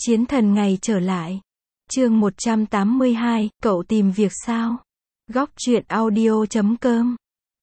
Chiến thần ngày trở lại. Chương 182, cậu tìm việc sao? Góc truyện audio.com.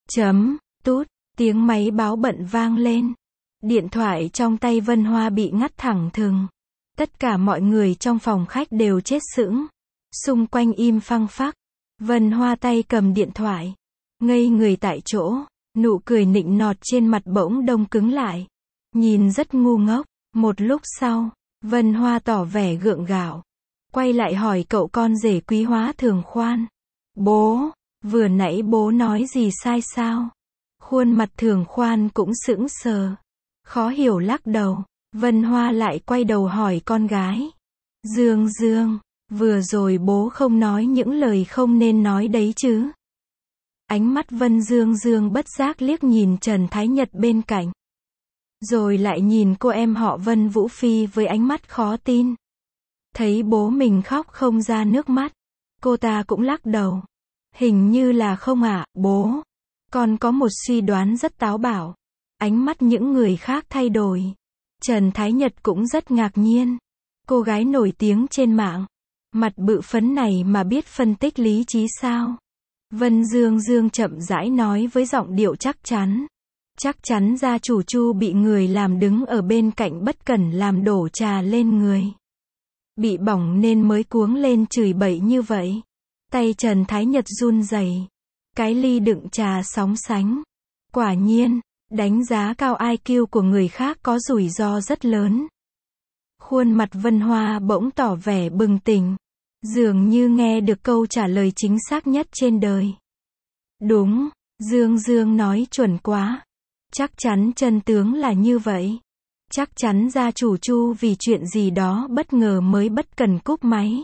Tút, tiếng máy báo bận vang lên. Điện thoại trong tay Vân Hoa bị ngắt thẳng thừng. Tất cả mọi người trong phòng khách đều chết sững. Xung quanh im phăng phắc. Vân Hoa tay cầm điện thoại. Ngây người tại chỗ, nụ cười nịnh nọt trên mặt bỗng đông cứng lại. Nhìn rất ngu ngốc. Một lúc sau, Vân Hoa tỏ vẻ gượng gạo. Quay lại hỏi cậu con rể Quý Hóa Thường Khoan. Bố, vừa nãy bố nói gì sai sao? Khuôn mặt Thường Khoan cũng sững sờ. Khó hiểu lắc đầu. Vân Hoa lại quay đầu hỏi con gái. Dương, vừa rồi bố không nói những lời không nên nói đấy chứ? Ánh mắt Vân Dương bất giác liếc nhìn Trần Thái Nhật bên cạnh. Rồi lại nhìn cô em họ Vân Vũ Phi với ánh mắt khó tin. Thấy bố mình khóc không ra nước mắt. Cô ta cũng lắc đầu. Hình như là không ạ, bố. Con có một suy đoán rất táo bạo. Ánh mắt những người khác thay đổi. Trần Thái Nhật cũng rất ngạc nhiên. Cô gái nổi tiếng trên mạng. Mặt bự phấn này mà biết phân tích lý trí sao? Vân Dương chậm rãi nói với giọng điệu chắc chắn. Chắc chắn gia chủ Chu bị người làm đứng ở bên cạnh bất cẩn làm đổ trà lên người. Bị bỏng nên mới cuống lên chửi bậy như vậy. Tay Trần Thái Nhật run rẩy. Cái ly đựng trà sóng sánh. Quả nhiên, đánh giá cao IQ của người khác có rủi ro rất lớn. Khuôn mặt Vân Hoa bỗng tỏ vẻ bừng tỉnh. Dường như nghe được câu trả lời chính xác nhất trên đời. Đúng, Dương nói chuẩn quá. Chắc chắn chân tướng là như vậy. Chắc chắn gia chủ Chu vì chuyện gì đó bất ngờ mới bất cần cúp máy.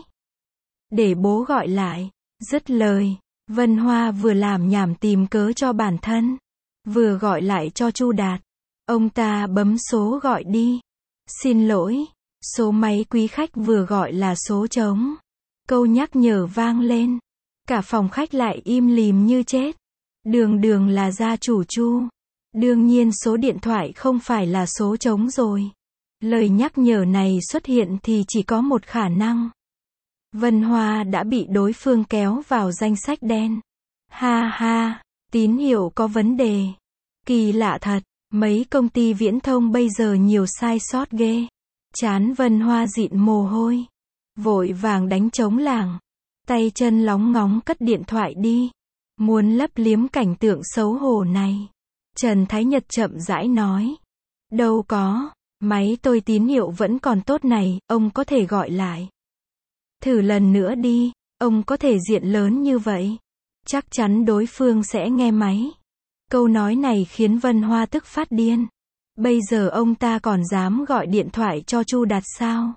Để bố gọi lại. Dứt lời, Vân Hoa vừa làm nhảm tìm cớ cho bản thân, vừa gọi lại cho Chu Đạt. Ông ta bấm số gọi đi. Xin lỗi, số máy quý khách vừa gọi là số trống. Câu nhắc nhở vang lên. Cả phòng khách lại im lìm như chết. Đường là gia chủ Chu. Đương nhiên số điện thoại không phải là số trống rồi. Lời nhắc nhở này xuất hiện thì chỉ có một khả năng. Vân Hoa đã bị đối phương kéo vào danh sách đen. Ha, tín hiệu có vấn đề. Kỳ lạ thật, mấy công ty viễn thông bây giờ nhiều sai sót ghê. Trán Vân Hoa dịn mồ hôi. Vội vàng đánh trống lảng. Tay chân lóng ngóng cất điện thoại đi. Muốn lấp liếm cảnh tượng xấu hổ này. Trần Thái Nhật chậm rãi nói. Đâu có, máy tôi tín hiệu vẫn còn tốt này, ông có thể gọi lại. Thử lần nữa đi, ông có thể diện lớn như vậy. Chắc chắn đối phương sẽ nghe máy. Câu nói này khiến Vân Hoa tức phát điên. Bây giờ ông ta còn dám gọi điện thoại cho Chu Đạt sao?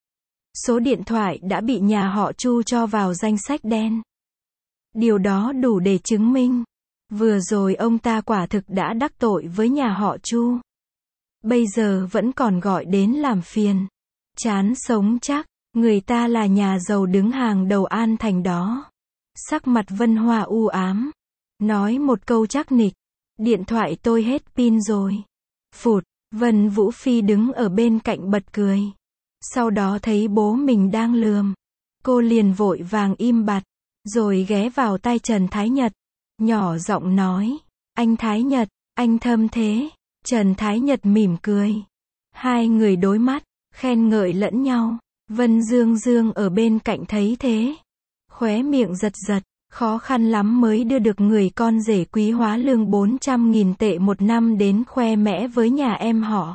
Số điện thoại đã bị nhà họ Chu cho vào danh sách đen. Điều đó đủ để chứng minh. Vừa rồi ông ta quả thực đã đắc tội với nhà họ Chu. Bây giờ vẫn còn gọi đến làm phiền. Chán sống chắc, người ta là nhà giàu đứng hàng đầu An Thành đó. Sắc mặt Vân Hoa u ám. Nói một câu chắc nịch. Điện thoại tôi hết pin rồi. Phụt, Vân Vũ Phi đứng ở bên cạnh bật cười. Sau đó thấy bố mình đang lườm. Cô liền vội vàng im bặt. Rồi ghé vào tai Trần Thái Nhật. Nhỏ giọng nói. Anh Thái Nhật, anh thâm thế. Trần Thái Nhật mỉm cười. Hai người đối mắt, khen ngợi lẫn nhau. Vân Dương ở bên cạnh thấy thế. Khóe miệng giật, khó khăn lắm mới đưa được người con rể Quý Hóa lương 400.000 tệ một năm đến khoe mẽ với nhà em họ.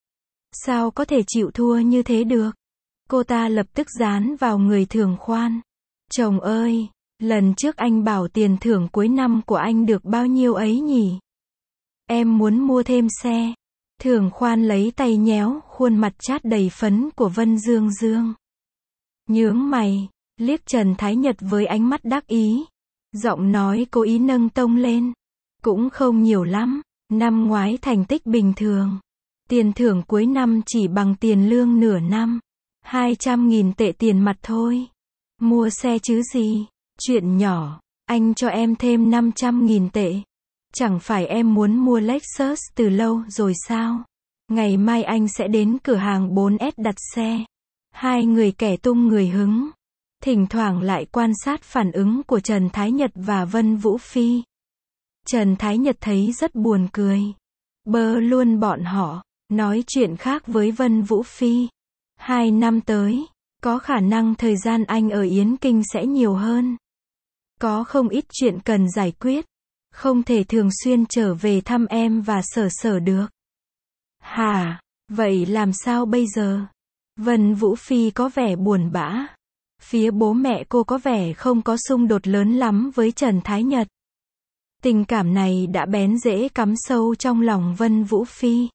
Sao có thể chịu thua như thế được? Cô ta lập tức dán vào người Thường Khoan. Chồng ơi, lần trước anh bảo tiền thưởng cuối năm của anh được bao nhiêu ấy nhỉ? Em muốn mua thêm xe. Thường Khoan lấy tay nhéo khuôn mặt chát đầy phấn của Vân Dương. Nhướng mày, liếc Trần Thái Nhật với ánh mắt đắc ý. Giọng nói cố ý nâng tông lên. Cũng không nhiều lắm, năm ngoái thành tích bình thường. Tiền thưởng cuối năm chỉ bằng tiền lương nửa năm. 200.000 tệ tiền mặt thôi. Mua xe chứ gì, chuyện nhỏ, anh cho em thêm 500.000 tệ. Chẳng phải em muốn mua Lexus từ lâu rồi sao? Ngày mai anh sẽ đến cửa hàng 4S đặt xe. Hai người kẻ tung người hứng. Thỉnh thoảng lại quan sát phản ứng của Trần Thái Nhật và Vân Vũ Phi. Trần Thái Nhật thấy rất buồn cười. Bơ luôn bọn họ, nói chuyện khác với Vân Vũ Phi. 2 năm tới, có khả năng thời gian anh ở Yến Kinh sẽ nhiều hơn. Có không ít chuyện cần giải quyết. Không thể thường xuyên trở về thăm em và Sở Sở được. Hả? Vậy làm sao bây giờ? Vân Vũ Phi có vẻ buồn bã. Phía bố mẹ cô có vẻ không có xung đột lớn lắm với Trần Thái Nhật. Tình cảm này đã bén rễ cắm sâu trong lòng Vân Vũ Phi.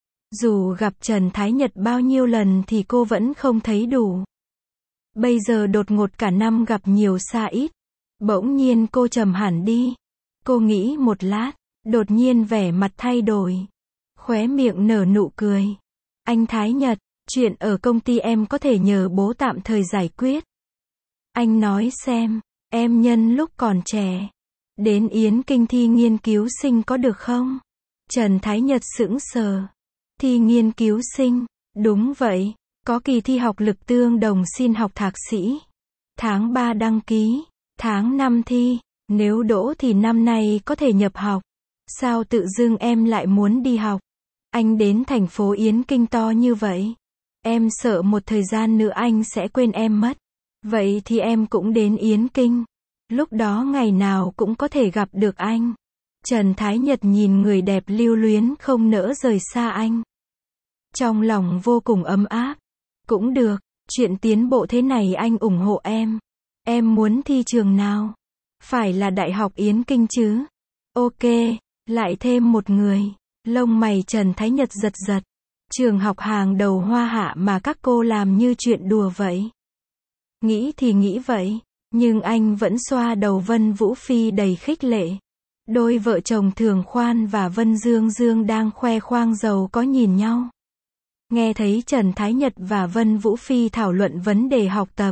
Dù gặp Trần Thái Nhật bao nhiêu lần thì cô vẫn không thấy đủ. Bây giờ đột ngột cả năm gặp nhiều xa ít. Bỗng nhiên cô trầm hẳn đi. Cô nghĩ một lát, đột nhiên vẻ mặt thay đổi. Khóe miệng nở nụ cười. Anh Thái Nhật, chuyện ở công ty em có thể nhờ bố tạm thời giải quyết. Anh nói xem, em nhân lúc còn trẻ. Đến Yến Kinh thi nghiên cứu sinh có được không? Trần Thái Nhật sững sờ. Thi nghiên cứu sinh, đúng vậy, có kỳ thi học lực tương đồng xin học thạc sĩ. Tháng 3 đăng ký, tháng 5 thi, nếu đỗ thì năm nay có thể nhập học. Sao tự dưng em lại muốn đi học? Anh đến thành phố Yến Kinh to như vậy. Em sợ một thời gian nữa anh sẽ quên em mất. Vậy thì em cũng đến Yến Kinh. Lúc đó ngày nào cũng có thể gặp được anh. Trần Thái Nhật nhìn người đẹp lưu luyến không nỡ rời xa anh. Trong lòng vô cùng ấm áp. Cũng được, chuyện tiến bộ thế này anh ủng hộ em. Em muốn thi trường nào? Phải là Đại học Yến Kinh chứ? Ok, lại thêm một người. Lông mày Trần Thái Nhật giật giật. Trường học hàng đầu Hoa Hạ mà các cô làm như chuyện đùa vậy. Nghĩ thì nghĩ vậy, nhưng anh vẫn xoa đầu Vân Vũ Phi đầy khích lệ. Đôi vợ chồng Thường Khoan và Vân Dương Dương đang khoe khoang giàu có nhìn nhau. Nghe thấy Trần Thái Nhật và Vân Vũ Phi thảo luận vấn đề học tập.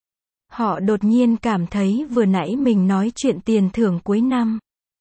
Họ đột nhiên cảm thấy vừa nãy mình nói chuyện tiền thưởng cuối năm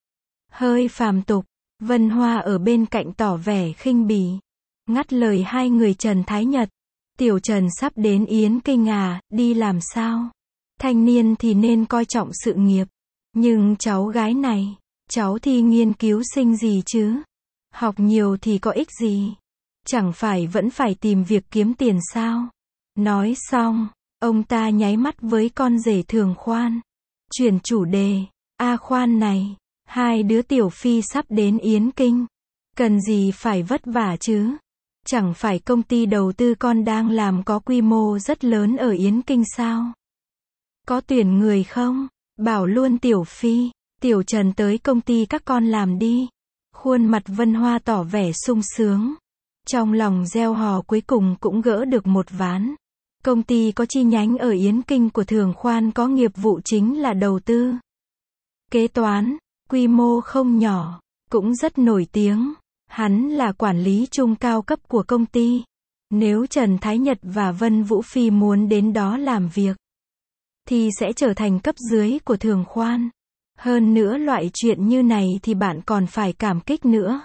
hơi phàm tục. Vân Hoa ở bên cạnh tỏ vẻ khinh bỉ. Ngắt lời hai người Trần Thái Nhật. Tiểu Trần sắp đến Yến Kinh à, đi làm sao? Thanh niên thì nên coi trọng sự nghiệp. Nhưng cháu gái này, cháu thi nghiên cứu sinh gì chứ? Học nhiều thì có ích gì? Chẳng phải vẫn phải tìm việc kiếm tiền sao? Nói xong, ông ta nháy mắt với con rể Thường Khoan. Chuyển chủ đề. A Khoan này, hai đứa tiểu phi sắp đến Yến Kinh. Cần gì phải vất vả chứ? Chẳng phải công ty đầu tư con đang làm có quy mô rất lớn ở Yến Kinh sao? Có tuyển người không? Bảo luôn tiểu phi, tiểu Trần tới công ty các con làm đi. Khuôn mặt Vân Hoa tỏ vẻ sung sướng. Trong lòng gieo hò cuối cùng cũng gỡ được một ván. Công ty có chi nhánh ở Yến Kinh của Thường Khoan có nghiệp vụ chính là đầu tư. Kế toán, quy mô không nhỏ, cũng rất nổi tiếng. Hắn là quản lý trung cao cấp của công ty. Nếu Trần Thái Nhật và Vân Vũ Phi muốn đến đó làm việc, thì sẽ trở thành cấp dưới của Thường Khoan. Hơn nữa loại chuyện như này thì bạn còn phải cảm kích nữa.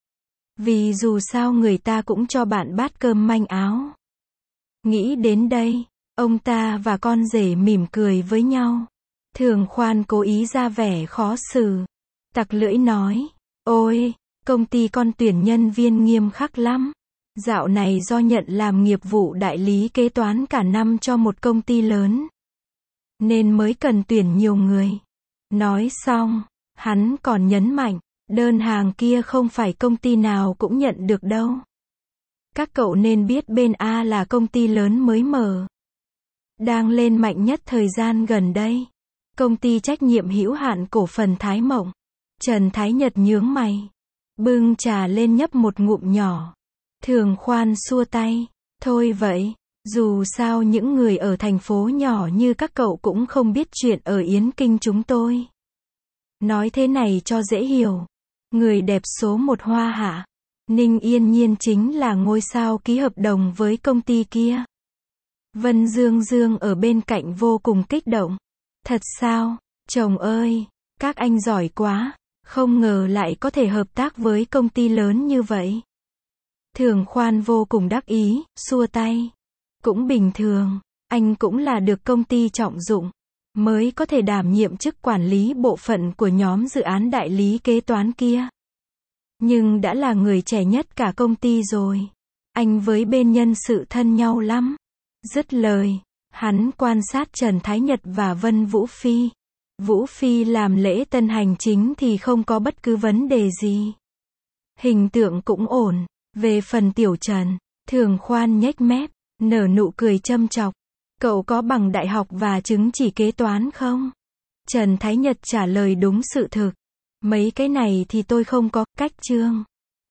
Vì dù sao người ta cũng cho bạn bát cơm manh áo. Nghĩ đến đây, ông ta và con rể mỉm cười với nhau. Thường Khoan cố ý ra vẻ khó xử. Tặc lưỡi nói, ôi, công ty con tuyển nhân viên nghiêm khắc lắm. Dạo này do nhận làm nghiệp vụ đại lý kế toán cả năm cho một công ty lớn, nên mới cần tuyển nhiều người. Nói xong, hắn còn nhấn mạnh, đơn hàng kia không phải công ty nào cũng nhận được đâu. Các cậu nên biết bên A là công ty lớn mới mở, đang lên mạnh nhất thời gian gần đây. Công ty trách nhiệm hữu hạn cổ phần Thái Mộng. Trần Thái Nhật nhướng mày, bưng trà lên nhấp một ngụm nhỏ. Thường Khoan xua tay, thôi vậy, dù sao những người ở thành phố nhỏ như các cậu cũng không biết chuyện ở Yến Kinh chúng tôi. Nói thế này cho dễ hiểu. Người đẹp số 1 Hoa Hạ, Ninh Yên Nhiên chính là ngôi sao ký hợp đồng với công ty kia. Vân Dương Dương ở bên cạnh vô cùng kích động. Thật sao, chồng ơi, các anh giỏi quá, không ngờ lại có thể hợp tác với công ty lớn như vậy. Thường Khoan vô cùng đắc ý, xua tay. Cũng bình thường, anh cũng là được công ty trọng dụng, mới có thể đảm nhiệm chức quản lý bộ phận của nhóm dự án đại lý kế toán kia. Nhưng đã là người trẻ nhất cả công ty rồi. Anh với bên nhân sự thân nhau lắm. Dứt lời, hắn quan sát Trần Thái Nhật và Vân Vũ Phi. Vũ Phi làm lễ tân hành chính thì không có bất cứ vấn đề gì. Hình tượng cũng ổn. Về phần Tiểu Trần, Thường Khoan nhếch mép, nở nụ cười châm chọc. Cậu có bằng đại học và chứng chỉ kế toán không? Trần Thái Nhật trả lời đúng sự thực. Mấy cái này thì tôi không có, cách Trương